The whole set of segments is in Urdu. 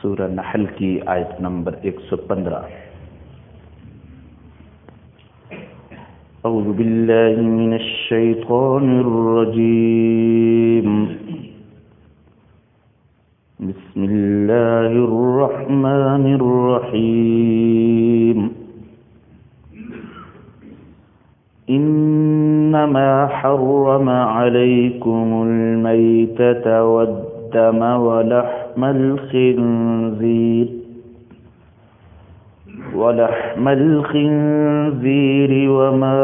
سورہ نحل کی آیت نمبر 115۔ اعوذ باللہ من الشیطان الرجیم، بسم اللہ الرحمن الرحیم۔ انما حرم علیکم المیتۃ والدم ولحم الخنزیر وما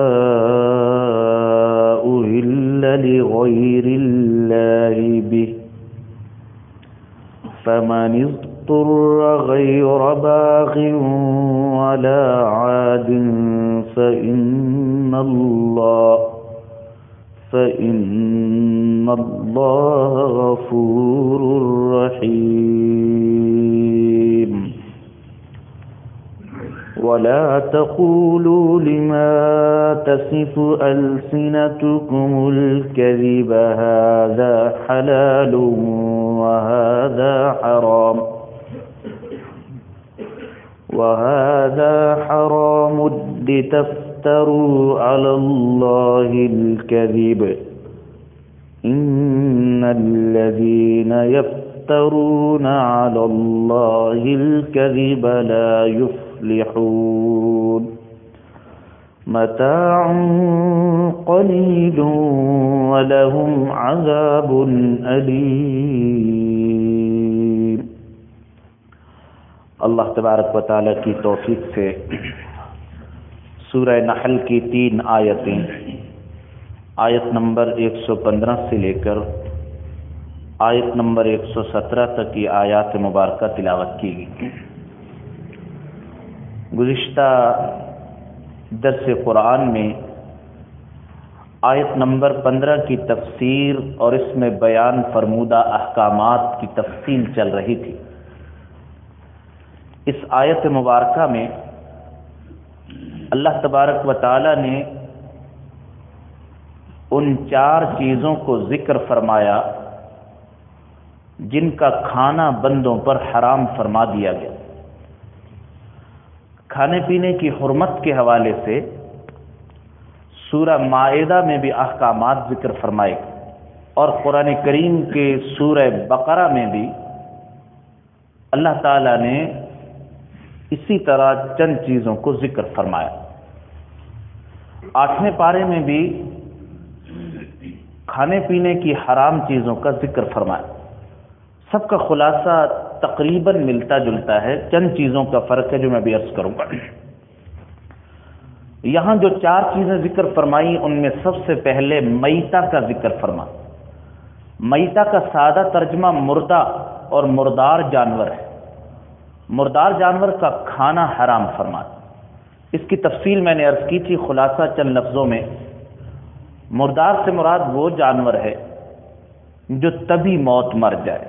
أهل لغير الله به فمن اضطر غير باغ ولا عاد فإن الله غفور رحيم۔ ولا تقولوا لما تصف ألسنتكم الكذب هذا حلال وهذا حرام لتفتروا على الله الكذب إن الذين يفترون على الله الكذب لا يفلحون۔ متاع قليل ولهم عذاب أليم۔ اللہ تبارک و تعالیٰ کی توفیق سے سورہ نحل کی 3 آیتیں، آیت نمبر 115 سے لے کر آیت نمبر 117 تک کی آیات مبارکہ تلاوت کی گئی۔ گزشتہ درس قرآن میں آیت نمبر 15 کی تفسیر اور اس میں بیان فرمودہ احکامات کی تفصیل چل رہی تھی۔ اس آیت مبارکہ میں اللہ تبارک و تعالی نے ان 4 چیزوں کو ذکر فرمایا جن کا کھانا بندوں پر حرام فرما دیا گیا۔ کھانے پینے کی حرمت کے حوالے سے سورہ مائدہ میں بھی احکامات ذکر فرمائے اور قرآن کریم کے سورہ بقرہ میں بھی اللہ تعالیٰ نے اسی طرح چند چیزوں کو ذکر فرمایا۔ 8ویں پارے میں بھی کھانے پینے کی حرام چیزوں کا ذکر فرمایا۔ سب کا خلاصہ تقریباً ملتا جلتا ہے، چند چیزوں کا فرق ہے جو میں بھی عرض کروں گا۔ یہاں جو 4 چیزیں ذکر فرمائی ان میں سب سے پہلے میتہ کا ذکر فرما۔ میتہ کا سادہ ترجمہ مردہ اور مردار جانور ہے۔ مردار جانور کا کھانا حرام فرما۔ اس کی تفصیل میں نے عرض کی تھی، خلاصہ چند لفظوں میں۔ مردار سے مراد وہ جانور ہے جو تبھی موت مر جائے،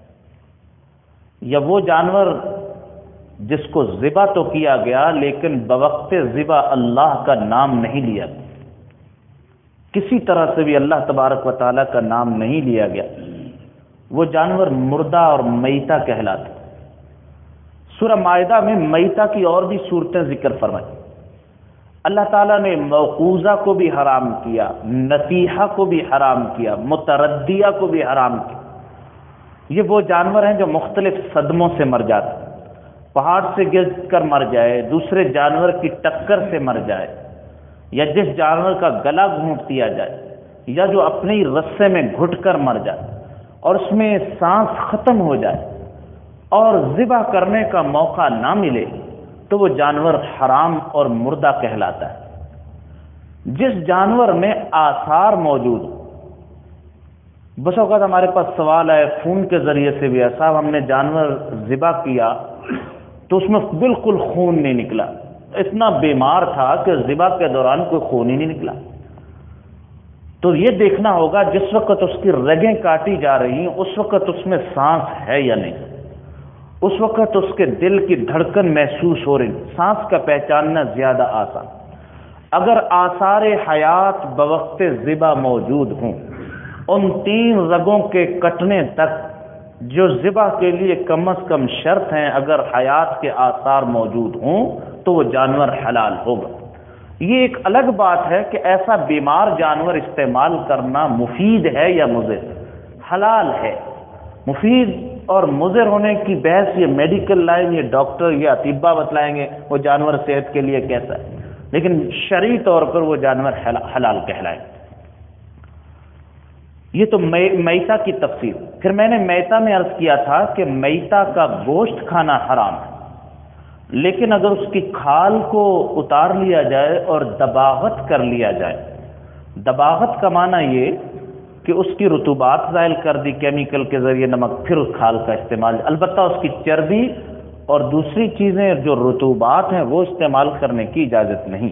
یا وہ جانور جس کو ذبح تو کیا گیا لیکن بوقت ذبح اللہ کا نام نہیں لیا گیا، کسی طرح سے بھی اللہ تبارک و تعالیٰ کا نام نہیں لیا گیا، وہ جانور مردہ اور میتہ کہلاتا۔ سورہ مائدہ میں میتہ کی اور بھی صورتیں ذکر فرمائی۔ اللہ تعالیٰ نے موقوذہ کو بھی حرام کیا، نصیحہ کو بھی حرام کیا، متردیہ کو بھی حرام کیا۔ یہ وہ جانور ہیں جو مختلف صدموں سے مر جاتے، پہاڑ سے گر کر مر جائے، دوسرے جانور کی ٹکر سے مر جائے، یا جس جانور کا گلا گھونٹ دیا جائے، یا جو اپنے ہی رسے میں گھٹ کر مر جائے اور اس میں سانس ختم ہو جائے اور ذبح کرنے کا موقع نہ ملے تو وہ جانور حرام اور مردہ کہلاتا ہے۔ جس جانور میں آثار موجود ہو، بس اوقات ہمارے پاس سوال ہے خون کے ذریعے سے بھی، صاحب ہم نے جانور ذبح کیا تو اس میں بالکل خون نہیں نکلا، اتنا بیمار تھا کہ ذبح کے دوران کوئی خون ہی نہیں نکلا، تو یہ دیکھنا ہوگا جس وقت اس کی رگیں کاٹی جا رہی ہیں اس وقت اس میں سانس ہے یا نہیں، اس وقت اس کے دل کی دھڑکن محسوس ہو رہی، سانس کا پہچاننا زیادہ آسان۔ اگر آثار حیات بوقت ذبح موجود ہوں، ان 3 رگوں کے کٹنے تک جو ذبح کے لیے کم از کم شرط ہیں، اگر حیات کے آثار موجود ہوں تو وہ جانور حلال ہوگا۔ یہ ایک الگ بات ہے کہ ایسا بیمار جانور استعمال کرنا مفید ہے یا مضر، حلال ہے۔ مفید اور مضر ہونے کی بحث یہ میڈیکل لائن، یہ ڈاکٹر یا اطباء بتلائیں گے وہ جانور صحت کے لیے کیسا ہے، لیکن شرعی طور پر وہ جانور حلال کہلائے۔ یہ تو میتہ کی تفصیل۔ پھر میں نے میتہ میں عرض کیا تھا کہ میتہ کا گوشت کھانا حرام ہے، لیکن اگر اس کی کھال کو اتار لیا جائے اور دباغت کر لیا جائے، دباغت کا معنی یہ کہ اس کی رطوبات زائل کر دی کیمیکل کے ذریعے، نمک، پھر اس کھال کا استعمال، البتہ اس کی چربی اور دوسری چیزیں جو رطوبات ہیں وہ استعمال کرنے کی اجازت نہیں۔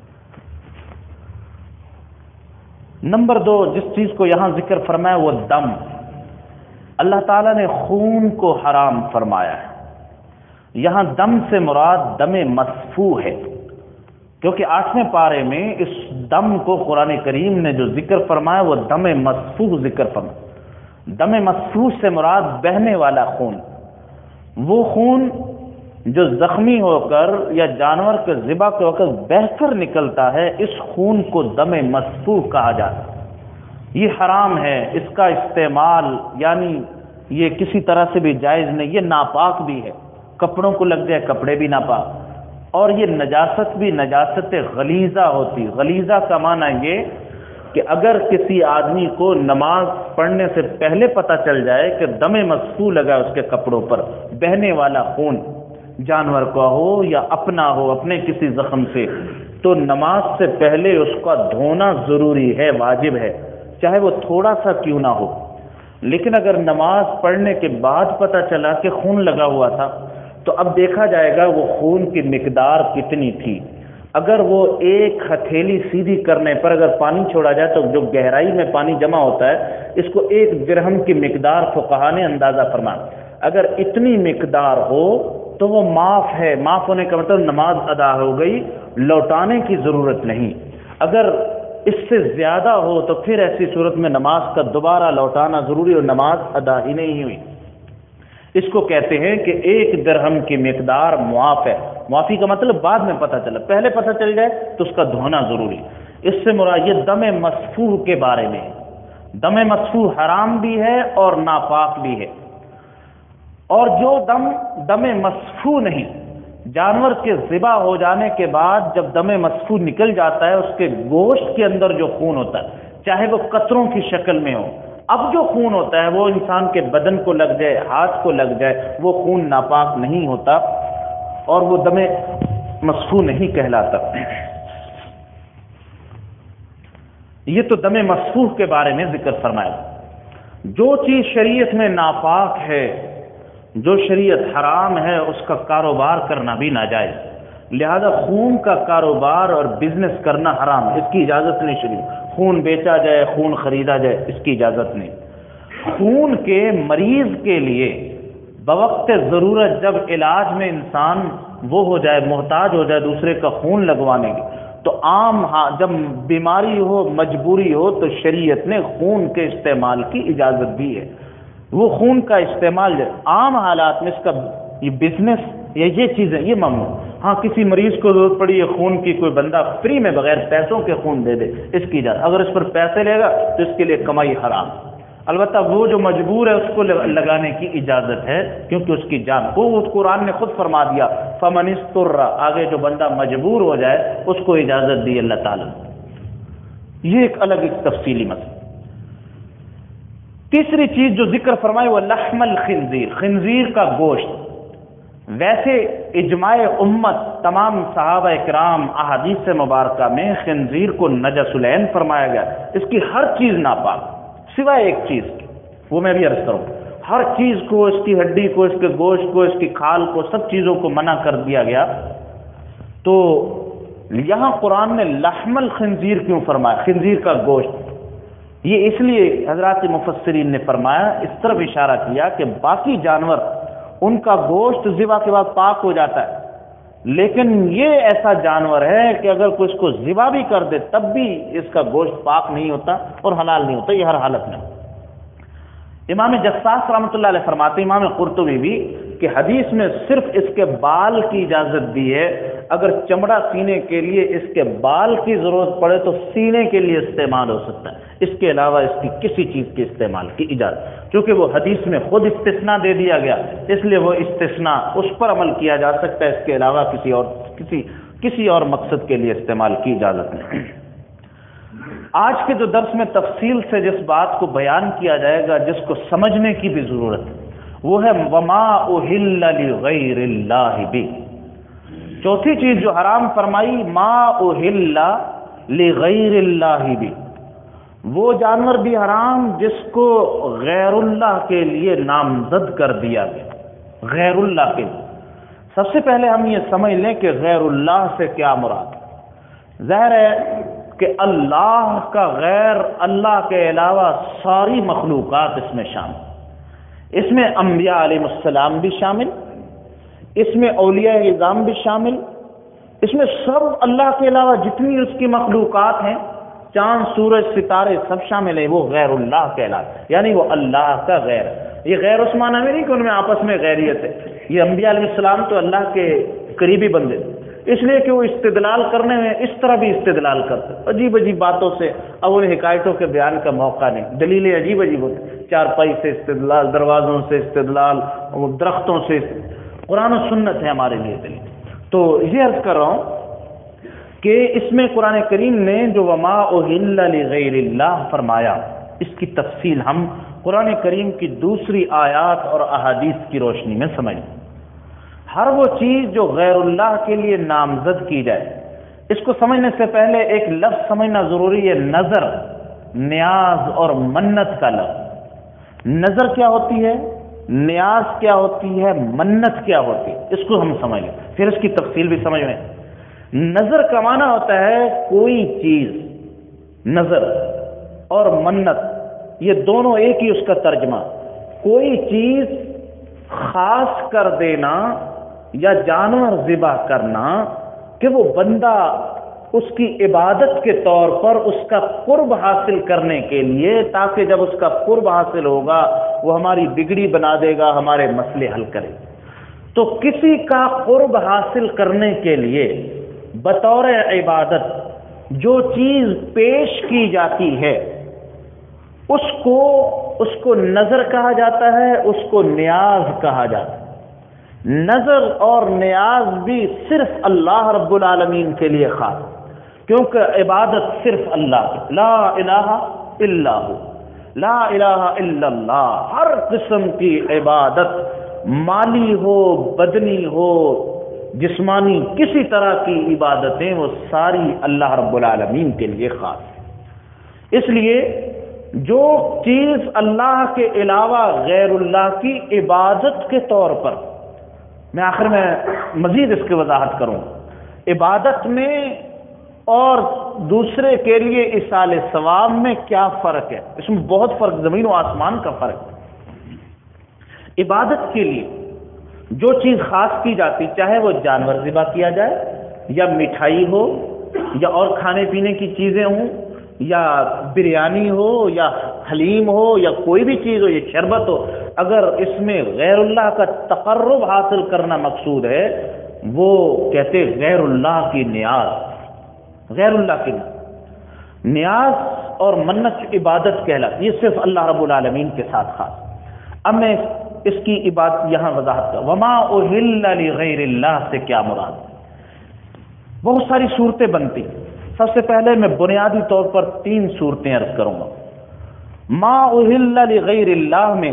نمبر 2 جس چیز کو یہاں ذکر فرمایا وہ دم۔ اللہ تعالیٰ نے خون کو حرام فرمایا ہے۔ یہاں دم سے مراد دم مسفوح ہے، کیونکہ 8ویں پارے میں اس دم کو قرآن کریم نے جو ذکر فرمایا وہ دم مسفوح ذکر فرمایا۔ دم مسفوح سے مراد بہنے والا خون، وہ خون جو زخمی ہو کر یا جانور کے ذبح کے وقت بہہ کر نکلتا ہے، اس خون کو دم مسفوح کہا جاتا ہے۔ یہ حرام ہے، اس کا استعمال یعنی یہ کسی طرح سے بھی جائز نہیں، یہ ناپاک بھی ہے، کپڑوں کو لگ جائے کپڑے بھی ناپاک، اور یہ نجاست بھی نجاست غلیظہ ہوتی۔ غلیظہ کا معنی یہ کہ اگر کسی آدمی کو نماز پڑھنے سے پہلے پتہ چل جائے کہ دم مسفوح لگا اس کے کپڑوں پر، بہنے والا خون جانور کا ہو یا اپنا ہو اپنے کسی زخم سے، تو نماز سے پہلے اس کا دھونا ضروری ہے، واجب ہے، چاہے وہ تھوڑا سا کیوں نہ ہو۔ لیکن اگر نماز پڑھنے کے بعد پتہ چلا کہ خون لگا ہوا تھا تو اب دیکھا جائے گا وہ خون کی مقدار کتنی تھی۔ اگر وہ ایک ہتھیلی سیدھی کرنے پر اگر پانی چھوڑا جائے تو جو گہرائی میں پانی جمع ہوتا ہے اس کو 1 درہم کی مقدار فقہا نے اندازہ فرمایا۔ اگر اتنی مقدار ہو تو وہ معاف ہے، معاف ہونے کا مطلب نماز ادا ہو گئی، لوٹانے کی ضرورت نہیں۔ اگر اس سے زیادہ ہو تو پھر ایسی صورت میں نماز کا دوبارہ لوٹانا ضروری اور نماز ادا ہی نہیں ہوئی۔ اس کو کہتے ہیں کہ 1 درہم کی مقدار معاف ہے۔ معافی کا مطلب بعد میں پتہ چلا، پہلے پتہ چل جائے تو اس کا دھونا ضروری۔ اس سے مراد یہ دم مسفوح کے بارے میں، دم مسفوح حرام بھی ہے اور ناپاک بھی ہے۔ اور جو دم مسفوح نہیں، جانور کے ذبح ہو جانے کے بعد جب دم مسفوح نکل جاتا ہے، اس کے گوشت کے اندر جو خون ہوتا ہے چاہے وہ قطروں کی شکل میں ہو، اب جو خون ہوتا ہے وہ انسان کے بدن کو لگ جائے، ہاتھ کو لگ جائے، وہ خون ناپاک نہیں ہوتا اور وہ دم مسفوح نہیں کہلاتا۔ یہ تو دم مسفوح کے بارے میں ذکر فرمایا۔ جو چیز شریعت میں ناپاک ہے، جو شریعت حرام ہے، اس کا کاروبار کرنا بھی ناجائز، لہذا خون کا کاروبار اور بزنس کرنا حرام، اس کی اجازت نہیں شریعت۔ خون بیچا جائے، خون خریدا جائے، اس کی اجازت نہیں۔ خون کے مریض کے لیے بوقت ضرورت جب علاج میں انسان وہ ہو جائے، محتاج ہو جائے دوسرے کا خون لگوانے کی، تو عام جب بیماری ہو، مجبوری ہو، تو شریعت نے خون کے استعمال کی اجازت دی ہے۔ وہ خون کا استعمال عام حالات میں اس کا یہ بزنس یا یہ چیزیں یہ ممنوع۔ ہاں کسی مریض کو ضرورت پڑی ہے خون کی، کوئی بندہ فری میں بغیر پیسوں کے خون دے دے، اس کی اجازت۔ اگر اس پر پیسے لے گا تو اس کے لیے کمائی حرام۔ البتہ وہ جو مجبور ہے اس کو لگانے کی اجازت ہے، کیونکہ اس کی جان کو قرآن نے خود فرما دیا فمن اضطر، آگے جو بندہ مجبور ہو جائے اس کو اجازت دی اللہ تعالیٰ۔ یہ ایک الگ ایک تفصیلی مسئلہ۔ تیسری چیز جو ذکر فرمائی وہ لحم الخنزیر، خنزیر کا گوشت۔ ویسے اجماع امت تمام صحابہ کرام احادیث مبارکہ میں خنزیر کو نجس العین فرمایا گیا، اس کی ہر چیز ناپاک سوائے ایک چیز کی، وہ میں بھی عرض کروں، ہر چیز کو، اس کی ہڈی کو، اس کے گوشت کو، اس کی کھال کو، سب چیزوں کو منع کر دیا گیا۔ تو یہاں قرآن نے لحم الخنزیر کیوں فرمایا، خنزیر کا گوشت؟ یہ اس لیے حضرات مفسرین نے فرمایا، اس طرف اشارہ کیا کہ باقی جانور ان کا گوشت ذبح کے بعد پاک ہو جاتا ہے، لیکن یہ ایسا جانور ہے کہ اگر کوئی اس کو ذبح بھی کر دے تب بھی اس کا گوشت پاک نہیں ہوتا اور حلال نہیں ہوتا، یہ ہر حالت میں۔ امام جساس رحمۃ اللہ علیہ فرماتے، امام قرطبی بھی، کہ حدیث میں صرف اس کے بال کی اجازت دی ہے، اگر چمڑا سینے کے لیے اس کے بال کی ضرورت پڑے تو سینے کے لیے استعمال ہو سکتا ہے، اس کے علاوہ اس کی کسی چیز کے استعمال کی اجازت، کیونکہ وہ حدیث میں خود استثناء دے دیا گیا، اس لیے وہ استثناء اس پر عمل کیا جا سکتا ہے، اس کے علاوہ کسی اور مقصد کے لیے استعمال کی اجازت نہیں۔ آج کے جو درس میں تفصیل سے جس بات کو بیان کیا جائے گا، جس کو سمجھنے کی بھی ضرورت ہے، وہ ہے وما اہل لغیر اللہ بھی۔ چوتھی چیز جو حرام فرمائی، ما اہل لغیر اللہ بھی، وہ جانور بھی حرام جس کو غیر اللہ کے لیے نامزد کر دیا گیا، غیر اللہ کے لیے۔ سب سے پہلے ہم یہ سمجھ لیں کہ غیر اللہ سے کیا مراد ہے۔ ظاہر ہے کہ اللہ کا غیر، اللہ کے علاوہ ساری مخلوقات اس میں شامل، اس میں انبیاء علیہ السلام بھی شامل، اس میں اولیاء اعظام بھی شامل، اس میں سب اللہ کے علاوہ جتنی اس کی مخلوقات ہیں، چاند سورج ستارے سب شامل ہیں، وہ غیر اللہ کہلاتے، یعنی وہ اللہ کا غیر ہے۔ یہ غیر اس معنی میں نہیں کہ ان میں آپس میں غیریت ہے، یہ انبیاء علیہ السلام تو اللہ کے قریبی بندے، اس لیے کہ وہ استدلال کرنے میں اس طرح بھی استدلال کرتے، عجیب عجیب باتوں سے۔ اب انہیں حکایتوں کے بیان کا موقع نہیں، دلیلیں عجیب عجیب ہوتی، چارپائی سے استدلال، دروازوں سے استدلال، درختوں سے، قرآن و سنت ہے ہمارے لیے دلیل۔ تو یہ عرض کر رہا ہوں کہ اس میں قرآن کریم نے جو وما اہل لغیر اللہ فرمایا، اس کی تفصیل ہم قرآن کریم کی دوسری آیات اور احادیث کی روشنی میں سمجھیں۔ ہر وہ چیز جو غیر اللہ کے لیے نامزد کی جائے، اس کو سمجھنے سے پہلے ایک لفظ سمجھنا ضروری ہے، نظر، نیاز اور منت کا لفظ۔ نظر کیا ہوتی ہے، نیاز کیا ہوتی ہے، منت کیا ہوتی ہے، اس کو ہم سمجھ لیں، پھر اس کی تفصیل بھی سمجھ لیں۔ نظر کا معنی ہوتا ہے کوئی چیز، نظر اور منت یہ دونوں ایک ہی اس کا ترجمہ، کوئی چیز خاص کر دینا یا جانور ذبح کرنا کہ وہ بندہ اس کی عبادت کے طور پر اس کا قرب حاصل کرنے کے لیے، تاکہ جب اس کا قرب حاصل ہوگا وہ ہماری بگڑی بنا دے گا، ہمارے مسئلے حل کرے۔ تو کسی کا قرب حاصل کرنے کے لیے بطور عبادت جو چیز پیش کی جاتی ہے، اس کو نظر کہا جاتا ہے، اس کو نیاز کہا جاتا ہے۔ نظر اور نیاز بھی صرف اللہ رب العالمین کے لیے خاص، کیونکہ عبادت صرف اللہ کی، لا الہ الا ہو، لا الہ الا اللہ۔ ہر قسم کی عبادت، مالی ہو، بدنی ہو، جسمانی، کسی طرح کی عبادتیں، وہ ساری اللہ رب العالمین کے لیے خاص ہے۔ اس لیے جو چیز اللہ کے علاوہ غیر اللہ کی عبادت کے طور پر، میں آخر میں مزید اس کی وضاحت کروں، عبادت میں اور دوسرے کے لیے ایصال ثواب میں کیا فرق ہے، اس میں بہت فرق، زمین و آسمان کا فرق ہے۔ عبادت کے لیے جو چیز خاص کی جاتی، چاہے وہ جانور ذبح کیا جائے، یا مٹھائی ہو، یا اور کھانے پینے کی چیزیں ہوں، یا بریانی ہو، یا حلیم ہو، یا کوئی بھی چیز ہو، یہ شربت ہو، اگر اس میں غیر اللہ کا تقرب حاصل کرنا مقصود ہے، وہ کہتے غیر اللہ کی نیاز، غیر اللہ کی نیاز اور منت عبادت کہلاتی، یہ صرف اللہ رب العالمین کے ساتھ خاص۔ اب میں اس کی عبادت یہاں وضاحت کروں، وما اہل لغیر اللہ سے کیا مراد؟ بہت ساری صورتیں بنتی، سب سے پہلے میں بنیادی طور پر 3 صورتیں عرض کروں گا۔ ما اہل لغیر اللہ میں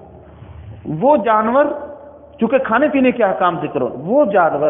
وہ جانور، چونکہ کھانے پینے کے احکام ذکر ہو، وہ جانور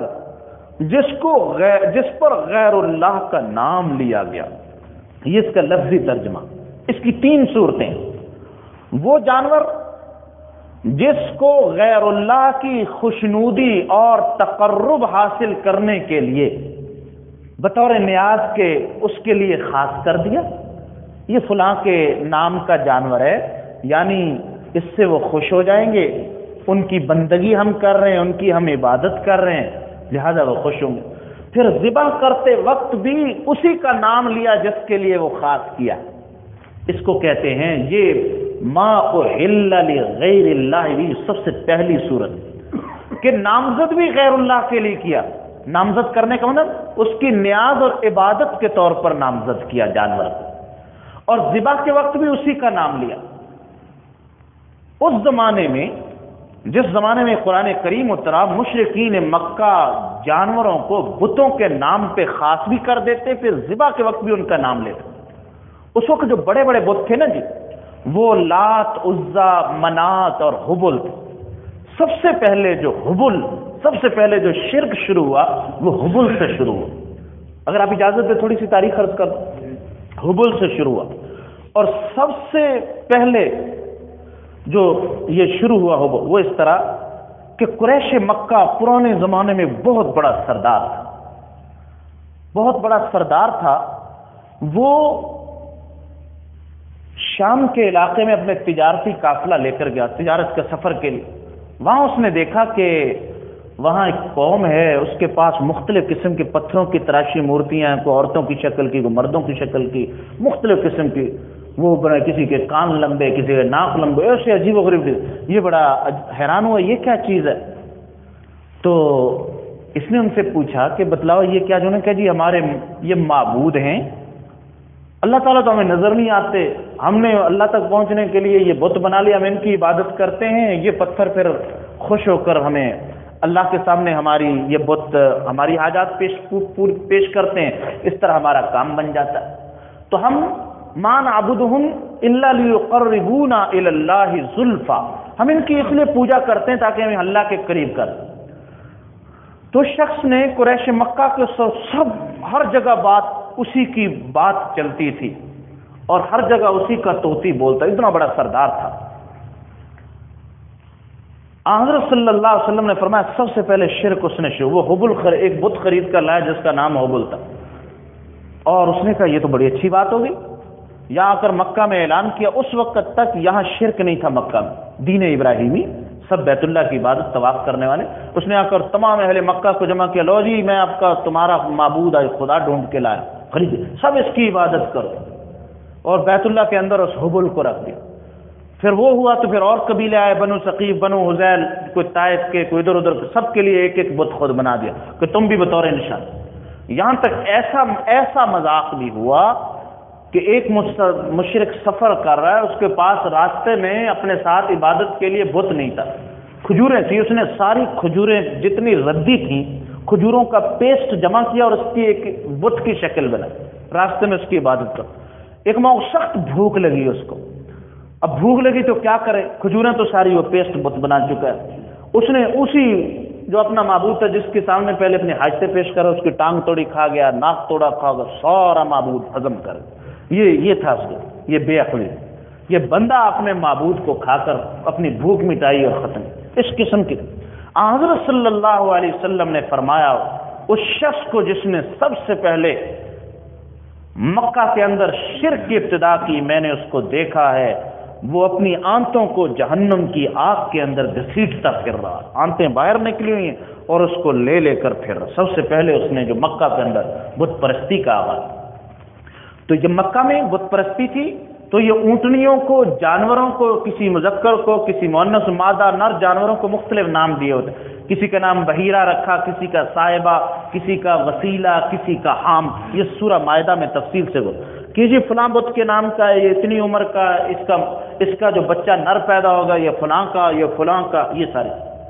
جس پر غیر اللہ کا نام لیا گیا، یہ اس کا لفظی ترجمہ۔ اس کی 3 صورتیں، وہ جانور جس کو غیر اللہ کی خوشنودی اور تقرب حاصل کرنے کے لیے بطور نیاز کے اس کے لیے خاص کر دیا، یہ فلاں کے نام کا جانور ہے، یعنی اس سے وہ خوش ہو جائیں گے، ان کی بندگی ہم کر رہے ہیں، ان کی ہم عبادت کر رہے ہیں، لہذا وہ خوش ہوں گے۔ پھر ذبح کرتے وقت بھی اسی کا نام لیا جس کے لیے وہ خاص کیا، اس کو کہتے ہیں یہ ما احل لغیر اللہ بھی سب سے پہلی صورت کہ نامزد بھی غیر اللہ کے لیے کیا. نامزد کرنے کا مطلب اس کی نیاز اور عبادت کے طور پر نامزد کیا جانور کو, اور ذبح کے وقت بھی اسی کا نام لیا. اس زمانے میں جس زمانے میں قرآن کریم اترا, مشرکین مکہ جانوروں کو بتوں کے نام پہ خاص بھی کر دیتے, پھر ذبح کے وقت بھی ان کا نام لیتے. اس وقت جو بڑے بڑے بت تھے نا جی, وہ لات, عزا, منات اور حبل تھے. سب سے پہلے جو حبل, سب سے پہلے جو شرک شروع ہوا وہ حبل سے شروع ہوا. اگر آپ اجازت دیں تھوڑی سی تاریخ عرض کر دوں. حبل سے شروع ہوا, اور سب سے پہلے جو یہ شروع ہوا وہ اس طرح کہ قریش مکہ پرانے زمانے میں بہت بڑا سردار تھا, بہت بڑا سردار تھا. وہ شام کے علاقے میں اپنے تجارتی قافلہ لے کر گیا, تجارت کے سفر کے لیے. وہاں اس نے دیکھا کہ وہاں ایک قوم ہے, اس کے پاس مختلف قسم کے پتھروں کی تراشی مورتیاں ہیں, کوئی عورتوں کی شکل کی, کوئی مردوں کی شکل کی, مختلف قسم کی. وہ بڑا, کسی کے کان لمبے, کسی کے ناک لمبے, ایسے عجیب و غریب. یہ بڑا حیران ہوا, یہ کیا چیز ہے؟ تو اس نے ان سے پوچھا کہ بتلاؤ یہ کیا؟ جو نے کہا جی ہمارے یہ معبود ہیں, اللہ تعالیٰ تو ہمیں نظر نہیں آتے, ہم نے اللہ تک پہنچنے کے لیے یہ بت بنا لیا, ہم ان کی عبادت کرتے ہیں. یہ پتھر پھر خوش ہو کر ہمیں اللہ کے سامنے ہماری یہ بت ہماری حاجات پیش کرتے ہیں, اس طرح ہمارا کام بن جاتا ہے. تو ہم ما نعبدہم الا لیقربونا الی اللہ زلفا, ہم ان کی اس لیے پوجا کرتے ہیں تاکہ ہمیں اللہ کے قریب کر. تو شخص نے قریش مکہ کے سب ہر جگہ بات اسی کی بات چلتی تھی, اور ہر جگہ اسی کا توتی بولتا, اتنا بڑا سردار تھا. حضرت صلی اللہ علیہ وسلم نے فرمایا سب سے پہلے شرک اس نے شروع, وہ حبل ایک بت خرید کر لایا جس کا نام حبل تھا, اور اس نے کہا یہ تو بڑی اچھی بات ہوگی. یہاں آ کر مکہ میں اعلان کیا. اس وقت تک یہاں شرک نہیں تھا مکہ میں, دین ابراہیمی, سب بیت اللہ کی عبادت طواف کرنے والے. اس نے آ کر تمام اہل مکہ کو جمع کیا, لو جی میں آپ کا تمہارا معبود خدا ڈھونڈ کے لایا, خرید سب اس کی عبادت کرو, اور بیت اللہ کے اندر اس حبل کو رکھ دیا. پھر وہ ہوا تو پھر اور قبیلے آئے, بنو ثقیف, بنو حذیل, کوئی طائف کے, کوئی ادھر ادھر, سب کے لیے ایک ایک بت خود بنا دیا کہ تم بھی بطور نشان. یہاں تک ایسا مذاق بھی ہوا کہ ایک مشرک سفر کر رہا ہے, اس کے پاس راستے میں اپنے ساتھ عبادت کے لیے بت نہیں تھا, کھجوریں تھی. اس نے ساری کھجوریں جتنی ردی تھیں کھجوروں کا پیسٹ جمع کیا اور اس کی ایک بت کی شکل بنا, راستے میں اس کی عبادت کر. ایک موقع سخت بھوک لگی اس کو. اب بھوک لگی تو کیا کرے, کھجوریں تو ساری وہ پیسٹ بت بنا چکا ہے. اس نے اسی جو اپنا معبود تھا جس کے سامنے پہلے اپنی حاجتیں پیش کرا, اس کی ٹانگ توڑی کھا گیا, ناک توڑا کھا گیا, سارا معبود ہضم کر. یہ تھا اس کا, یہ بے عقلی. یہ بندہ اپنے معبود کو کھا کر اپنی بھوک مٹائی اور ختم. اس قسم کی حضرت صلی اللہ علیہ وسلم نے فرمایا اس شخص کو جس نے سب سے پہلے مکہ کے اندر شرک کی ابتدا کی, میں نے اس کو دیکھا ہے وہ اپنی آنتوں کو جہنم کی آگ کے اندر گھسیٹتا پھر رہا, آنتیں باہر نکلی ہوئی ہیں اور اس کو لے کر پھر رہا. سب سے پہلے اس نے جو مکہ کے اندر بت پرستی کا آغاز. تو یہ مکہ میں بت پرستی تھی, تو یہ اونٹنیوں کو, جانوروں کو, کسی مذکر کو, کسی مؤنث مادہ نر جانوروں کو مختلف نام دیے ہوتے. کسی کا نام بحیرہ رکھا, کسی کا صاحبہ, کسی کا وسیلہ, کسی کا حام. یہ سورہ مائدہ میں تفصیل سے بول کہ جی فلاں بت کے نام کا, یہ اتنی عمر کا, اس کا جو بچہ نر پیدا ہوگا یہ فلاں کا, یہ فلاں کا, یہ سارے.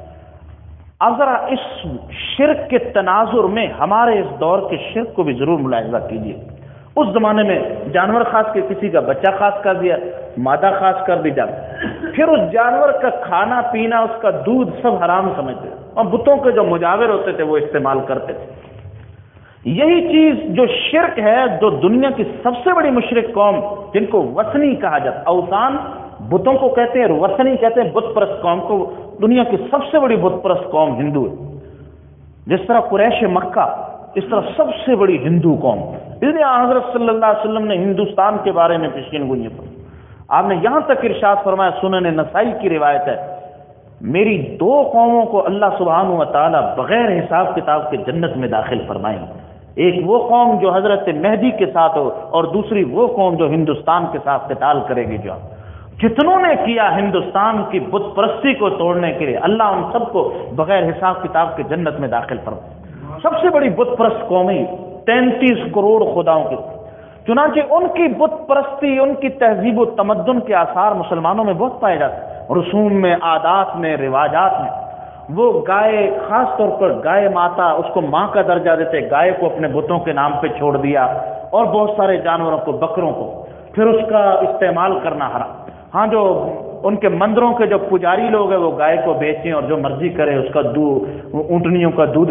اب ذرا اس شرک کے تناظر میں ہمارے اس دور کے شرک کو بھی ضرور ملاحظہ کیجیے. اس زمانے میں جانور خاص کے کسی کا بچہ خاص کر دیا, مادہ خاص کر دی جاتا, پھر اس جانور کا کھانا پینا, اس کا دودھ سب حرام سمجھتے, اور بتوں کے جو مجاور ہوتے تھے وہ استعمال کرتے تھے. یہی چیز جو شرک ہے, جو دنیا کی سب سے بڑی مشرک قوم جن کو وثنی کہا جاتا, اوثان بتوں کو کہتے ہیں, وثنی کہتے ہیں بت پرست قوم کو. دنیا کی سب سے بڑی بت پرست قوم ہندو ہے. جس طرح قریش مکہ, اس طرح سب سے بڑی ہندو قوم. اس لیے حضرت صلی اللہ علیہ وسلم نے ہندوستان کے بارے میں پیشین گوئی پر آپ نے یہاں تک ارشاد فرمایا, سنن نسائی کی روایت ہے, میری 2 قوموں کو اللہ سبحانہ و تعالی بغیر حساب کتاب کے جنت میں داخل فرمائیں. ایک وہ قوم جو حضرت مہدی کے ساتھ ہو اور دوسری وہ قوم جو ہندوستان کے ساتھ قتال کرے گی. جو کتنوں نے کیا ہندوستان کی بت پرستی کو توڑنے کے لیے، اللہ ان سب کو بغیر حساب کتاب کے جنت میں داخل فرمائے. سب سے بڑی بت پرست قومی 33 کروڑ خداؤں کی. چنانچہ ان کی بت پرستی، ان کی تہذیب و تمدن کے آثار مسلمانوں میں بہت پائے جاتے ہیں، رسوم میں، عادات میں، رواجات میں. وہ گائے، خاص طور پر گائے ماتا، اس کو ماں کا درجہ دیتے، گائے کو اپنے بتوں کے نام پہ چھوڑ دیا، اور بہت سارے جانوروں کو، بکروں کو، پھر اس کا استعمال کرنا حرام. ہاں جو ان کے مندروں کے جو پجاری لوگ ہیں وہ گائے کو بیچیں اور جو مرضی کرے اس کا دودھ، اونٹنیوں کا دودھ.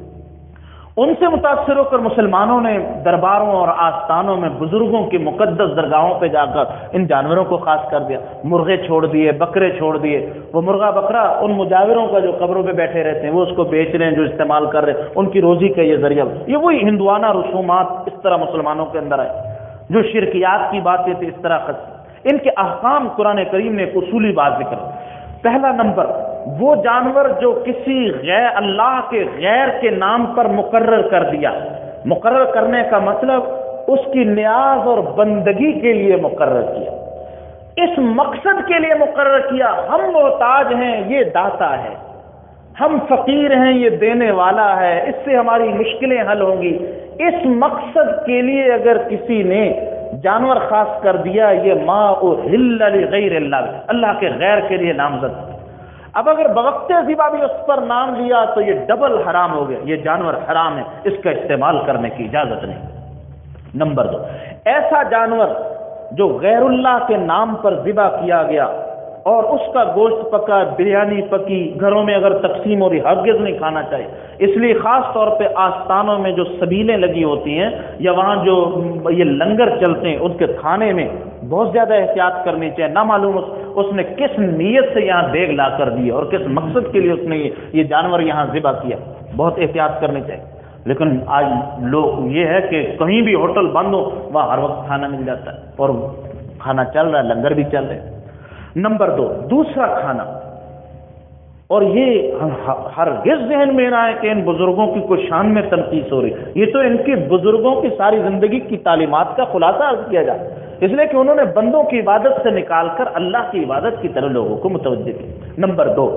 ان سے متاثر ہو کر مسلمانوں نے درباروں اور آستانوں میں بزرگوں کی مقدس درگاہوں پہ جا کر ان جانوروں کو خاص کر دیا. مرغے چھوڑ دیے، بکرے چھوڑ دیے. وہ مرغا بکرا ان مجاوروں کا جو قبروں پہ بیٹھے رہتے ہیں وہ اس کو بیچ رہے ہیں، جو استعمال کر رہے ہیں، ان کی روزی کا یہ ذریعہ. یہ وہی ہندوانہ رسومات اس طرح مسلمانوں کے اندر آئے، جو شرکیات کی باتیں تھی اس طرح ان کے احکام. قرآن کریم نے ایک اصولی بات ذکر. پہلا نمبر، وہ جانور جو کسی غیر اللہ کے غیر کے نام پر مقرر کر دیا. مقرر کرنے کا مطلب اس کی نیاز اور بندگی کے لیے مقرر کیا، اس مقصد کے لیے مقرر کیا. ہم محتاج ہیں، یہ داتا ہے. ہم فقیر ہیں، یہ دینے والا ہے. اس سے ہماری مشکلیں حل ہوں گی. اس مقصد کے لیے اگر کسی نے جانور خاص کر دیا، یہ ما احل لغیر اللہ، اللہ کے غیر کے لیے نامزد. اب اگر بوقت ذبح بھی اس پر نام لیا تو یہ ڈبل حرام ہو گیا. یہ جانور حرام ہے، اس کا استعمال کرنے کی اجازت نہیں. نمبر 2، ایسا جانور جو غیر اللہ کے نام پر ذبح کیا گیا اور اس کا گوشت پکا، بریانی پکی، گھروں میں اگر تقسیم ہو رہی، ہرگز نہیں کھانا چاہیے. اس لیے خاص طور پہ آستانوں میں جو سبیلیں لگی ہوتی ہیں یا وہاں جو یہ لنگر چلتے ہیں ان کے کھانے میں بہت زیادہ احتیاط کرنی چاہیے. نہ معلوم اس نے کس نیت سے یہاں دیگ لا کر دی اور کس مقصد کے لیے اس نے یہ جانور یہاں ذبح کیا. بہت احتیاط کرنی چاہیے. لیکن آج لوگ یہ ہے کہ کہیں بھی ہوٹل بند ہو وہاں ہر وقت کھانا مل جاتا ہے اور کھانا چل رہا ہے، لنگر بھی چل رہے ہیں. نمبر 2، دوسرا کھانا. اور یہ ہرگز ذہن میں نہ آئے کہ ان بزرگوں کی کوئی شان میں تنقیص ہو رہی. یہ تو ان کی بزرگوں کی ساری زندگی کی تعلیمات کا خلاصہ عرض کیا جائے، اس لیے کہ انہوں نے بندوں کی عبادت سے نکال کر اللہ کی عبادت کی طرف لوگوں کو متوجہ کیا. نمبر 2،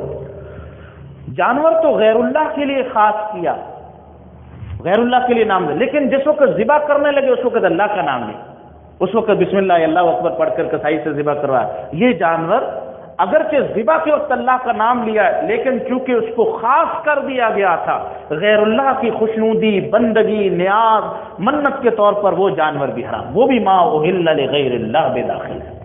جانور تو غیر اللہ کے لیے خاص کیا، غیر اللہ کے لیے نام دے، لیکن جس وقت ذبح کرنے لگے اس وقت اللہ کا نام نہیں. اس وقت بسم اللہ اللہ اکبر پڑھ کر کسائی سے ذبح کروا. یہ جانور اگرچہ ذبح کے وقت اللہ کا نام لیا لیکن چونکہ اس کو خاص کر دیا گیا تھا غیر اللہ کی خوشنودی، بندگی، نیاز، منت کے طور پر، وہ جانور بھی حرام، وہ بھی ما احل لغیر اللہ بے داخل ہے.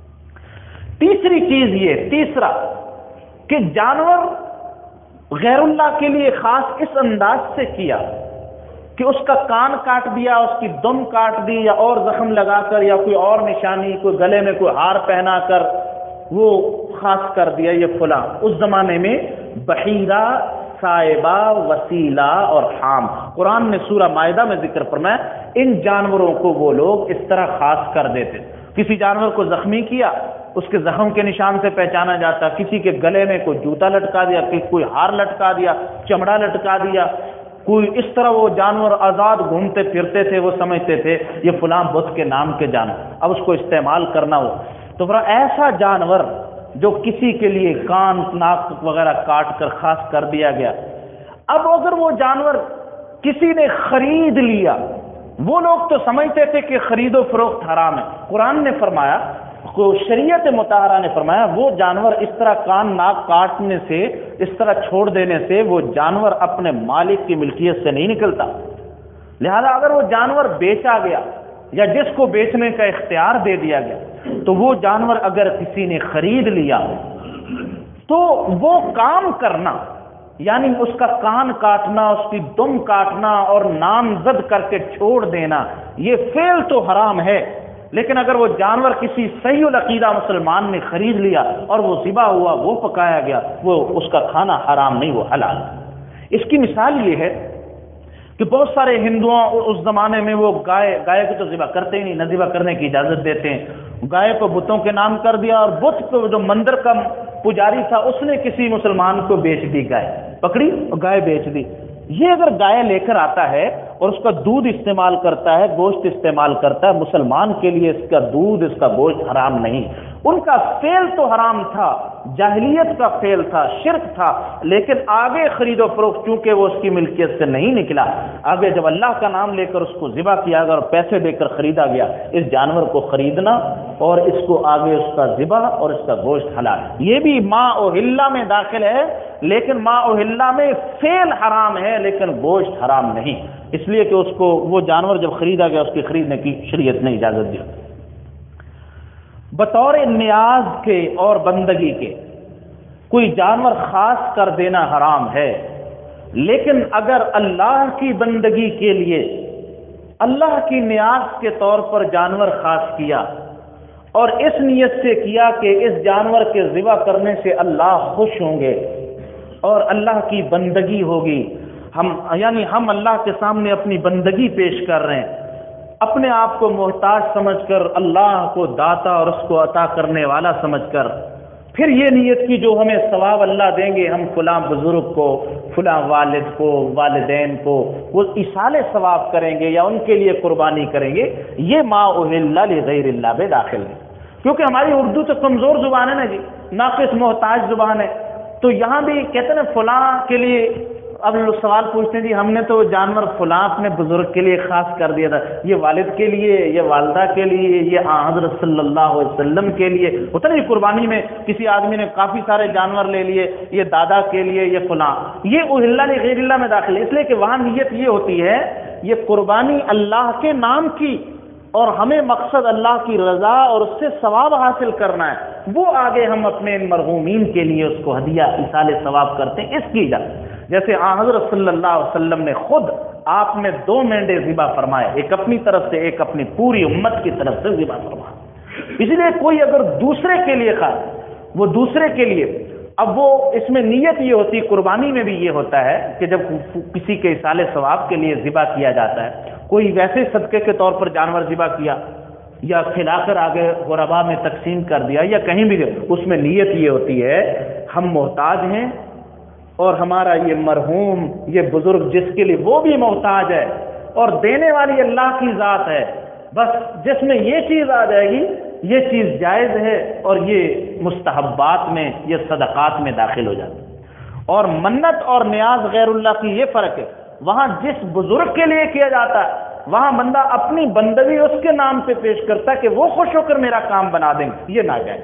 تیسری چیز یہ، تیسرا کہ جانور غیر اللہ کے لیے خاص اس انداز سے کیا کہ اس کا کان کاٹ دیا، اس کی دم کاٹ دی، یا اور زخم لگا کر، یا کوئی اور نشانی، کوئی گلے میں کوئی ہار پہنا کر وہ خاص کر دیا یہ فلاں. اس زمانے میں بحیرہ، صائبہ، وسیلہ اور حام، قرآن نے سورہ مائدہ میں ذکر فرمایا ان جانوروں کو وہ لوگ اس طرح خاص کر دیتے. کسی جانور کو زخمی کیا، اس کے زخم کے نشان سے پہچانا جاتا. کسی کے گلے میں کوئی جوتا لٹکا دیا، کوئی ہار لٹکا دیا، چمڑا لٹکا دیا، کوئی اس طرح وہ جانور آزاد گھومتے پھرتے تھے، وہ سمجھتے تھے یہ فلاں بت کے نام کے جانور، اب اس کو استعمال کرنا ہو. تو پھر ایسا جانور جو کسی کے لیے کان، ناک وغیرہ کاٹ کر خاص کر دیا گیا، اب اگر وہ جانور کسی نے خرید لیا، وہ لوگ تو سمجھتے تھے کہ خرید و فروخت حرام ہے. قرآن نے فرمایا، شریعت مطہرہ نے فرمایا وہ جانور اس طرح کان ناک کاٹنے سے، اس طرح چھوڑ دینے سے وہ جانور اپنے مالک کی ملکیت سے نہیں نکلتا. لہذا اگر وہ جانور بیچا گیا یا جس کو بیچنے کا اختیار دے دیا گیا تو وہ جانور اگر کسی نے خرید لیا تو وہ کام کرنا، یعنی اس کا کان کاٹنا، اس کی دم کاٹنا اور نامزد کر کے چھوڑ دینا، یہ فعل تو حرام ہے. لیکن اگر وہ جانور کسی صحیح العقیدہ مسلمان نے خرید لیا اور وہ ذبح ہوا، وہ پکایا گیا، وہ اس کا کھانا حرام نہیں، وہ حلال. اس کی مثال یہ ہے کہ بہت سارے ہندوؤں اس زمانے میں وہ گائے کو تو ذبح کرتے ہی نہیں، نہ ذبح کرنے کی اجازت دیتے ہیں. گائے کو بتوں کے نام کر دیا، اور بت کو جو مندر کا پجاری تھا اس نے کسی مسلمان کو بیچ دی، گائے پکڑی اور گائے بیچ دی. یہ اگر گائے لے کر آتا ہے اور اس کا دودھ استعمال کرتا ہے، گوشت استعمال کرتا ہے، مسلمان کے لیے اس کا دودھ، اس کا گوشت حرام نہیں۔ ان کا فعل تو حرام تھا، جاہلیت کا فعل تھا، شرک تھا، لیکن آگے خرید و فروخت چونکہ وہ اس کی ملکیت سے نہیں نکلا، آگے جب اللہ کا نام لے کر اس کو ذبح کیا گیا اور پیسے دے کر خریدا گیا، اس جانور کو خریدنا اور اس کو آگے اس کا ذبح اور اس کا گوشت حلال۔ یہ بھی ما اہل میں داخل ہے، لیکن ما اہل میں فعل حرام ہے لیکن گوشت حرام نہیں، اس لیے کہ اس کو وہ جانور جب خریدا گیا اس کی خریدنے کی شریعت نے اجازت دی۔ بطور نیاز کے اور بندگی کے کوئی جانور خاص کر دینا حرام ہے، لیکن اگر اللہ کی بندگی کے لیے اللہ کی نیاز کے طور پر جانور خاص کیا اور اس نیت سے کیا کہ اس جانور کے ذبح کرنے سے اللہ خوش ہوں گے اور اللہ کی بندگی ہوگی، ہم اللہ کے سامنے اپنی بندگی پیش کر رہے ہیں، اپنے آپ کو محتاج سمجھ کر اللہ کو داتا اور اس کو عطا کرنے والا سمجھ کر، پھر یہ نیت کی جو ہمیں ثواب اللہ دیں گے، ہم فلاں بزرگ کو، فلاں والد کو، والدین کو وہ ایصال ثواب کریں گے یا ان کے لیے قربانی کریں گے، یہ ما اہل لغیر اللہ میں داخل ہے۔ کیونکہ ہماری اردو تو کمزور زبان ہے نا جی، ناقص محتاج زبان ہے، تو یہاں بھی کہتے ہیں فلاں کے لیے، اب لوگ سوال پوچھتے ہیں جی ہم نے تو جانور فلاں اپنے بزرگ کے لیے خاص کر دیا تھا، یہ والد کے لیے، یہ والدہ کے لیے، یہ حضرت صلی اللہ علیہ وسلم کے لیے ہوتا نا، یہ قربانی میں کسی آدمی نے کافی سارے جانور لے لیے، یہ دادا کے لیے، یہ فلاں، یہ اہل غیر اللہ میں داخل ہے، اس لیے کہ وہاں نیت یہ ہوتی ہے یہ قربانی اللہ کے نام کی اور ہمیں مقصد اللہ کی رضا اور اس سے ثواب حاصل کرنا ہے، وہ آگے ہم اپنے مرحومین کے لیے اس کو ہدیہ ایصال ثواب کرتے ہیں، اس کی اجازت۔ جیسے حضرت صلی اللہ علیہ وسلم نے خود آپ نے 2 مینڈے ذبح فرمائے، ایک اپنی طرف سے، ایک اپنی پوری امت کی طرف سے ذبح فرمایا۔ اس لیے کوئی اگر دوسرے کے لیے خاص، وہ دوسرے کے لیے، اب وہ اس میں نیت یہ ہوتی، قربانی میں بھی یہ ہوتا ہے کہ جب کسی کے ایصال ثواب کے لیے ذبح کیا جاتا ہے، کوئی ویسے صدقے کے طور پر جانور ذبح کیا یا کھلا کر آگے غربا میں تقسیم کر دیا یا کہیں بھی، اس میں نیت یہ ہوتی ہے ہم محتاج ہیں اور ہمارا یہ مرحوم، یہ بزرگ جس کے لیے وہ بھی محتاج ہے اور دینے والی اللہ کی ذات ہے، بس جس میں یہ چیز آ جائے گی یہ چیز جائز ہے اور یہ مستحبات میں، یہ صدقات میں داخل ہو جاتی ہے۔ اور منت اور نیاز غیر اللہ کی یہ فرق ہے، وہاں جس بزرگ کے لیے کیا جاتا ہے وہاں بندہ اپنی بندگی اس کے نام پہ پیش کرتا ہے کہ وہ خوش ہو کر میرا کام بنا دیں گے، یہ ناجائز۔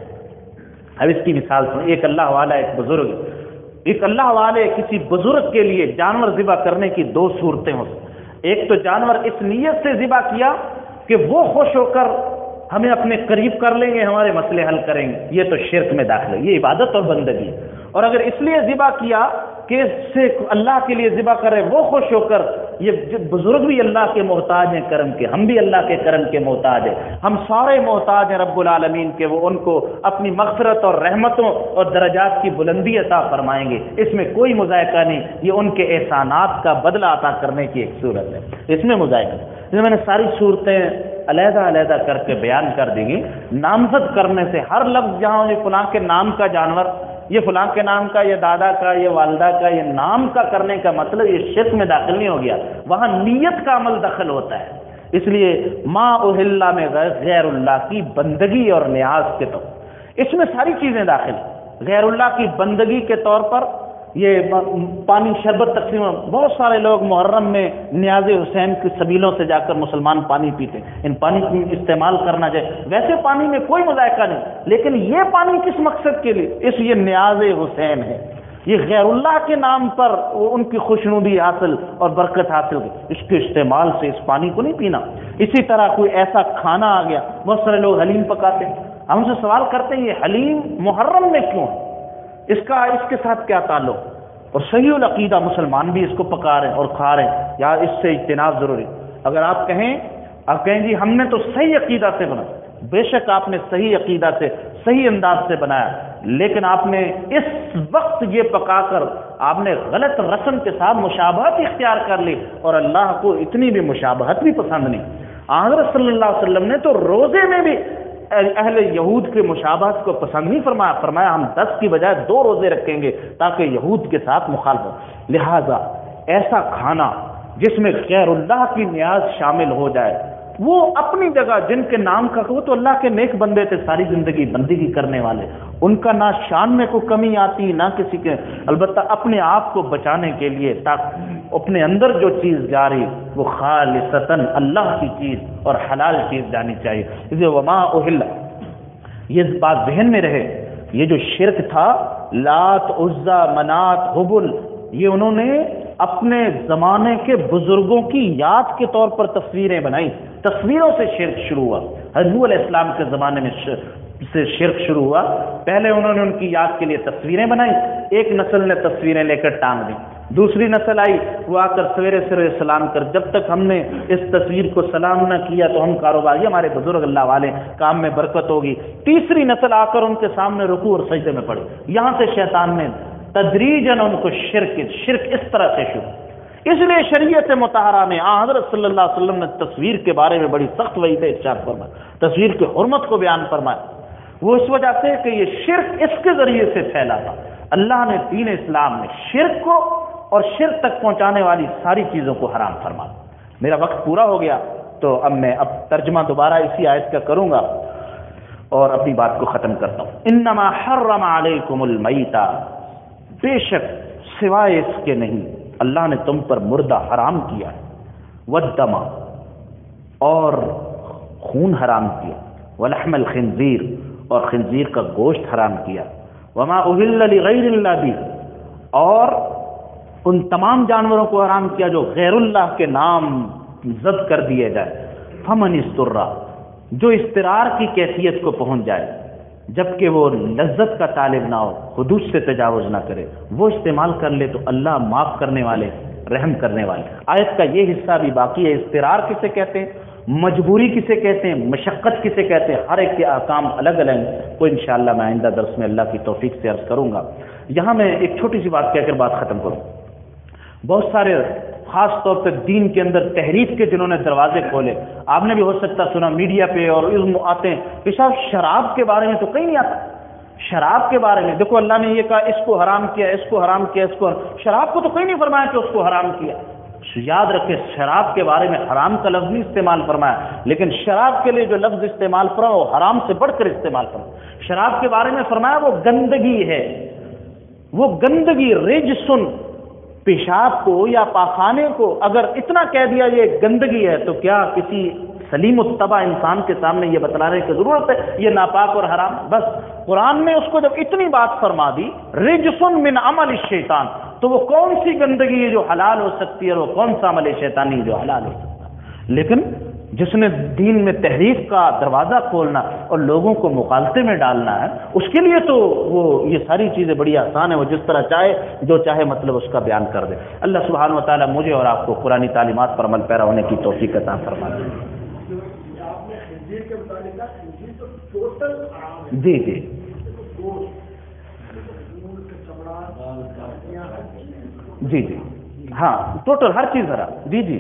اب اس کی مثال سنیں، ایک اللہ والا، ایک بزرگ، ایک اللہ والے کسی بزرگ کے لیے جانور ذبح کرنے کی 2 صورتیں ہو سکتی۔ ایک تو جانور اس نیت سے ذبح کیا کہ وہ خوش ہو کر ہمیں اپنے قریب کر لیں گے، ہمارے مسئلے حل کریں گے، یہ تو شرک میں داخل ہے، یہ عبادت اور بندگی ہے۔ اور اگر اس لیے ذبح کیا کہ اس سے اللہ کے لیے ذبح کرے، وہ خوش ہو کر، یہ بزرگ بھی اللہ کے محتاج ہیں کرم کے، ہم بھی اللہ کے کرم کے محتاج ہیں، ہم سارے محتاج ہیں رب العالمین کے، وہ ان کو اپنی مغفرت اور رحمتوں اور درجات کی بلندی عطا فرمائیں گے، اس میں کوئی مذائقہ نہیں، یہ ان کے احسانات کا بدلہ عطا کرنے کی ایک صورت ہے، اس میں مذائقہ نہیں۔ میں نے ساری صورتیں علیحدہ علیحدہ کر کے بیان کر دی گی۔ نامزد کرنے سے ہر لفظ جہاں یہ فلاں کے نام کا جانور، یہ فلاں کے نام کا، یہ دادا کا، یہ والدہ کا، یہ نام کا کرنے کا مطلب یہ شرک میں داخل نہیں ہو گیا، وہاں نیت کا عمل دخل ہوتا ہے۔ اس لیے ما اہل میں غیر اللہ کی بندگی اور نیاز کے طور، اس میں ساری چیزیں داخل ہیں۔ غیر اللہ کی بندگی کے طور پر یہ پانی شربت تقسیم، بہت سارے لوگ محرم میں نیاز حسین کی سبیلوں سے جا کر مسلمان پانی پیتے ہیں، ان پانی کو استعمال کرنا چاہیے، ویسے پانی میں کوئی مذائقہ نہیں، لیکن یہ پانی کس مقصد کے لیے؟ اس یہ نیاز حسین ہے، یہ غیر اللہ کے نام پر ان کی خوشنودی حاصل اور برکت حاصل، اس کے استعمال سے اس پانی کو نہیں پینا۔ اسی طرح کوئی ایسا کھانا آ گیا، بہت سارے لوگ حلیم پکاتے ہیں، ہم سے سوال کرتے ہیں یہ حلیم محرم میں کیوں ہے، اس کے ساتھ کیا تعلق؟ اور صحیح العقیدہ مسلمان بھی اس کو پکا رہے ہیں اور کھا رہے ہیں، یا اس سے اجتناب ضروری۔ اگر آپ کہیں جی ہم نے تو صحیح عقیدہ سے بنایا، بے شک آپ نے صحیح عقیدہ سے، صحیح انداز سے بنایا، لیکن آپ نے اس وقت یہ پکا کر آپ نے غلط رسم کے ساتھ مشابہت اختیار کر لی، اور اللہ کو اتنی بھی مشابہت بھی پسند نہیں۔ حضرت صلی اللہ علیہ وسلم نے تو روزے میں بھی اہل یہود کے مشابہت کو پسند نہیں فرمایا، فرمایا ہم 10 کی بجائے 2 روزے رکھیں گے تاکہ یہود کے ساتھ مخالفت۔ لہذا ایسا کھانا جس میں غیر اللہ کی نیاز شامل ہو جائے، وہ اپنی جگہ جن کے نام کا، وہ تو اللہ کے نیک بندے تھے، ساری زندگی بندگی کرنے والے، ان کا نہ شان میں کوئی کمی آتی نہ کسی کے، البتہ اپنے آپ کو بچانے کے لیے تاکہ اپنے اندر جو چیز جاری وہ خالصتاً اللہ کی چیز اور حلال چیز جانی چاہیے۔ اس لیے وما اہل، یہ بات ذہن میں رہے، یہ جو شرک تھا، لات، عزا، منات، حبل، یہ انہوں نے اپنے زمانے کے بزرگوں کی یاد کے طور پر تصویریں بنائی، تصویروں سے شرک شروع ہوا۔ حضور علیہ السلام کے زمانے میں سے شرک شروع ہوا، پہلے انہوں نے ان کی یاد کے لیے تصویریں بنائی، ایک نسل نے تصویریں لے کر ٹانگ دی، دوسری نسل آئی، وہ آ کر سویرے سویرے سلام کر، جب تک ہم نے اس تصویر کو سلام نہ کیا تو ہم کاروبار، یہ ہمارے بزرگ اللہ والے، کام میں برکت ہوگی۔ تیسری نسل آ کر ان کے سامنے رکوع اور سجدے میں پڑی، یہاں سے شیطان نے تدریجاً ان کو شرک اس طرح سے شروع۔ اس لیے شریعت مطہرہ میں حضرت صلی اللہ علیہ وسلم نے تصویر کے بارے میں بڑی سخت وعید ارشاد فرمائی، تصویر کی حرمت کو بیان فرمایا، وہ اس وجہ سے کہ یہ شرک اس کے ذریعے سے پھیلا تھا۔ اللہ نے دین اسلام میں شرک کو اور شرک تک پہنچانے والی ساری چیزوں کو حرام فرما۔ میرا وقت پورا ہو گیا تو اب میں ترجمہ دوبارہ اسی آیت کا کروں گا اور اپنی بات کو ختم کرتا ہوں۔ انما حرم علیکم المیتہ، بے شک سوائے اس کے نہیں اللہ نے تم پر مردہ حرام کیا، والدم، اور خون حرام کیا، ولحم الخنزیر، اور خنزیر کا گوشت حرام کیا، وما اہل لغیر اللہ بھی، اور ان تمام جانوروں کو حرام کیا جو غیر اللہ کے نام زد کر دیے جائے۔ فمن استر، جو اضطرار کی کیفیت کو پہنچ جائے جبکہ وہ لذت کا طالب نہ ہو، حدود سے تجاوز نہ کرے، وہ استعمال کر لے تو اللہ معاف کرنے والے، رحم کرنے والے۔ آیت کا یہ حصہ بھی باقی ہے۔ اضطرار کسے کہتے ہیں، مجبوری کسے کہتے ہیں، مشقت کسے کہتے ہیں، ہر ایک کے احکام الگ الگ ہیں، وہ انشاءاللہ میں آئندہ درس میں اللہ کی توفیق سے عرض کروں گا۔ یہاں میں ایک چھوٹی سی بات کہہ کر بات ختم کروں۔ بہت سارے خاص طور پہ دین کے اندر تحریف کے جنہوں نے دروازے کھولے، آپ نے بھی ہو سکتا سنا میڈیا پہ اور علم آتے ہیں کہ صاحب شراب کے بارے میں تو کہیں نہیں آتا، شراب کے بارے میں دیکھو اللہ نے یہ کہا اس کو حرام کیا، اس کو حرام کیا، اس کو شراب کو تو کہیں نہیں فرمایا کہ اس کو حرام کیا۔ یاد رکھے شراب کے بارے میں حرام کا لفظ نہیں استعمال فرمایا، لیکن شراب کے لیے جو لفظ استعمال فرمایا وہ حرام سے بڑھ کر استعمال فرمایا۔ شراب کے بارے میں فرمایا وہ گندگی ہے، وہ گندگی، رجسن، پیشاب کو یا پاخانے کو اگر اتنا کہہ دیا یہ گندگی ہے تو کیا کسی سلیم الطبع انسان کے سامنے یہ بتلانے کی ضرورت ہے یہ ناپاک اور حرام؟ بس قرآن نے اس کو جب اتنی بات فرما دی، رجسن من عمل الشیطان، تو وہ کون سی گندگی ہے جو حلال ہو سکتی ہے اور وہ کون سا عمل شیطانی جو حلال ہو سکتا ہے؟ لیکن جس نے دین میں تحریف کا دروازہ کھولنا اور لوگوں کو مغالطے میں ڈالنا ہے، اس کے لیے تو وہ یہ ساری چیزیں بڑی آسان ہیں، وہ جس طرح چاہے جو چاہے مطلب اس کا بیان کر دے۔ اللہ سبحانہ و تعالیٰ مجھے اور آپ کو قرآنی تعلیمات پر عمل پیرا ہونے کی توفیق عطا فرمائے۔ جی جی جی جی ہاں، ٹوٹل ہر چیز ذرا جی جی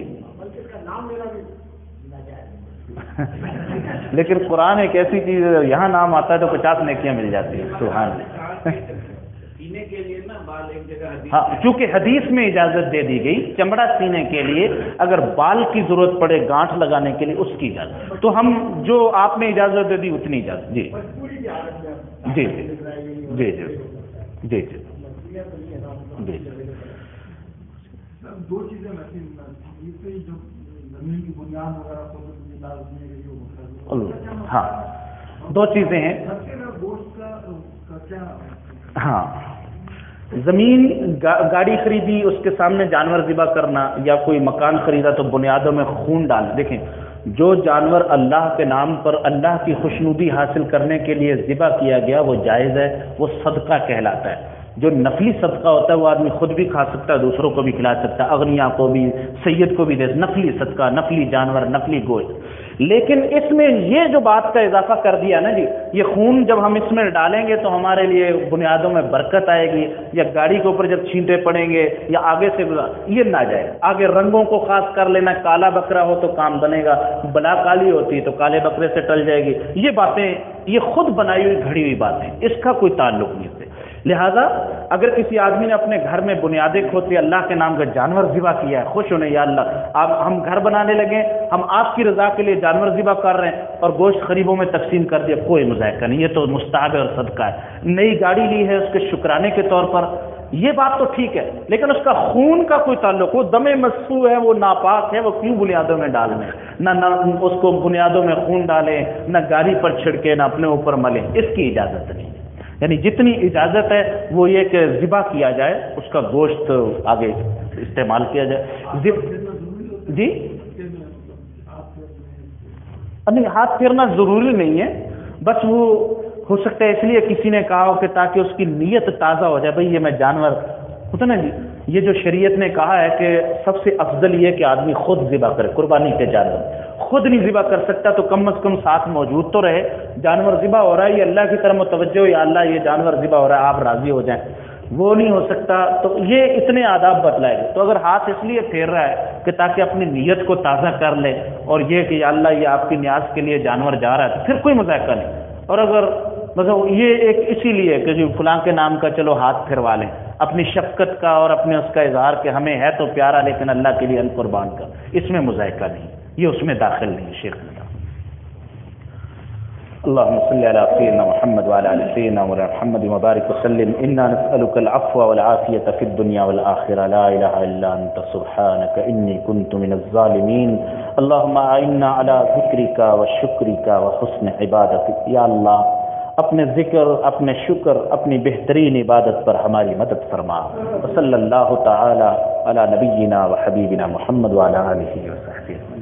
لیکن قرآن ایک ایسی چیز ہے یہاں نام آتا ہے تو 50 نیکیاں مل جاتی ہیں۔ سبحان اللہ۔ سینے کے لیے نا بال ایک جگہ، ہاں چونکہ حدیث میں اجازت دے دی گئی چمڑا سینے کے لیے، اگر بال کی ضرورت پڑے گانٹھ لگانے کے لیے اس کی اجازت، تو ہم جو آپ نے اجازت دے دی اتنی اجازت۔ جی جی جی جی جی جی جی دو چیزیں جو زمین کی بنیاد وغیرہ، ہاں دو چیزیں ہیں۔ ہاں زمین، گاڑی خریدی اس کے سامنے جانور ذبح کرنا، یا کوئی مکان خریدا تو بنیادوں میں خون ڈالنا۔ دیکھیں جو جانور اللہ کے نام پر اللہ کی خوشنودی حاصل کرنے کے لیے ذبح کیا گیا وہ جائز ہے، وہ صدقہ کہلاتا ہے۔ جو نفلی صدقہ ہوتا ہے وہ آدمی خود بھی کھا سکتا ہے، دوسروں کو بھی کھلا سکتا ہے، اغنیا کو بھی، سید کو بھی دے، نفلی صدقہ، نفلی جانور، نفلی گوشت۔ لیکن اس میں یہ جو بات کا اضافہ کر دیا نا جی، یہ خون جب ہم اس میں ڈالیں گے تو ہمارے لیے بنیادوں میں برکت آئے گی، یا گاڑی کے اوپر جب چھینٹے پڑیں گے یا آگے سے، یہ نہ جائے۔ آگے رنگوں کو خاص کر لینا، کالا بکرا ہو تو کام بنے گا، بلا کالی ہوتی تو کالے بکرے سے ٹل جائے گی، یہ باتیں یہ خود بنائی ہوئی گھڑی ہوئی باتیں، اس کا کوئی تعلق نہیں ہے۔ لہذا اگر کسی آدمی نے اپنے گھر میں بنیادیں کھودتے اللہ کے نام کا جانور ذبح کیا ہے، خوش ہونے یا اللہ آپ ہم گھر بنانے لگے، ہم آپ کی رضا کے لیے جانور ذبح کر رہے ہیں اور گوشت غریبوں میں تقسیم کر دیا، کوئی مذائقہ نہیں، یہ تو مستحب ہے اور صدقہ ہے۔ نئی گاڑی لی ہے اس کے شکرانے کے طور پر، یہ بات تو ٹھیک ہے، لیکن اس کا خون کا کوئی تعلق، وہ دم مسفوح ہے، وہ ناپاک ہے، وہ کیوں بنیادوں میں ڈالنے؟ نہ اس کو بنیادوں میں خون ڈالیں، نہ گاڑی پر چھڑکے، نہ اپنے اوپر ملیں، اس کی اجازت نہیں۔ یعنی جتنی اجازت ہے وہ یہ کہ ذبح کیا جائے، اس کا گوشت آگے استعمال کیا جائے۔ جی نہیں، ہاتھ پھیرنا ضروری نہیں ہے، بس وہ ہو سکتا ہے اس لیے کسی نے کہا ہو کہ تاکہ اس کی نیت تازہ ہو جائے، بھئی یہ میں جانور ہوتا نا جی، یہ جو شریعت نے کہا ہے کہ سب سے افضل یہ کہ آدمی خود ذبح کرے، قربانی کے جانور خود نہیں ذبح کر سکتا تو کم از کم ساتھ موجود تو رہے، جانور ذبح ہو رہا ہے یہ اللہ کی طرف متوجہ ہو، یا اللہ یہ جانور ذبح ہو رہا ہے آپ راضی ہو جائیں، وہ نہیں ہو سکتا، تو یہ اتنے آداب بتلائے گا۔ تو اگر ہاتھ اس لیے پھیر رہا ہے کہ تاکہ اپنی نیت کو تازہ کر لے اور یہ کہ یا اللہ یہ آپ کی نیاز کے لیے جانور جا رہا ہے، تو پھر کوئی مذائقہ نہیں۔ اور اگر مطلب یہ ایک اسی لیے کہ جو فلاں کے نام کا چلو ہاتھ پھروا لیں، اپنی شفقت کا اور اپنے اس کا اظہار کہ ہمیں ہے تو پیارا لیکن اللہ کے لیے ہم قربان کا، اس میں مذائقہ نہیں، یہ اس میں داخل نہیں۔ شیخ نے کہا اللهم صل على سيدنا محمد وعلى ال سيدنا محمد وبارك وسلم انا نسألك العفو والعافية في الدنيا والآخرة لا اله الا انت سبحانك اني كنت من الظالمين اللهم اعنا على ذكرك وشكرك وحسن عبادتك یا اللہ اپنے ذکر، اپنے شکر، اپنی بہترین عبادت پر ہماری مدد فرما۔ صلی اللہ تعالی علی نبینا و حبیبنا محمد وعلی آلہ وصحبہ۔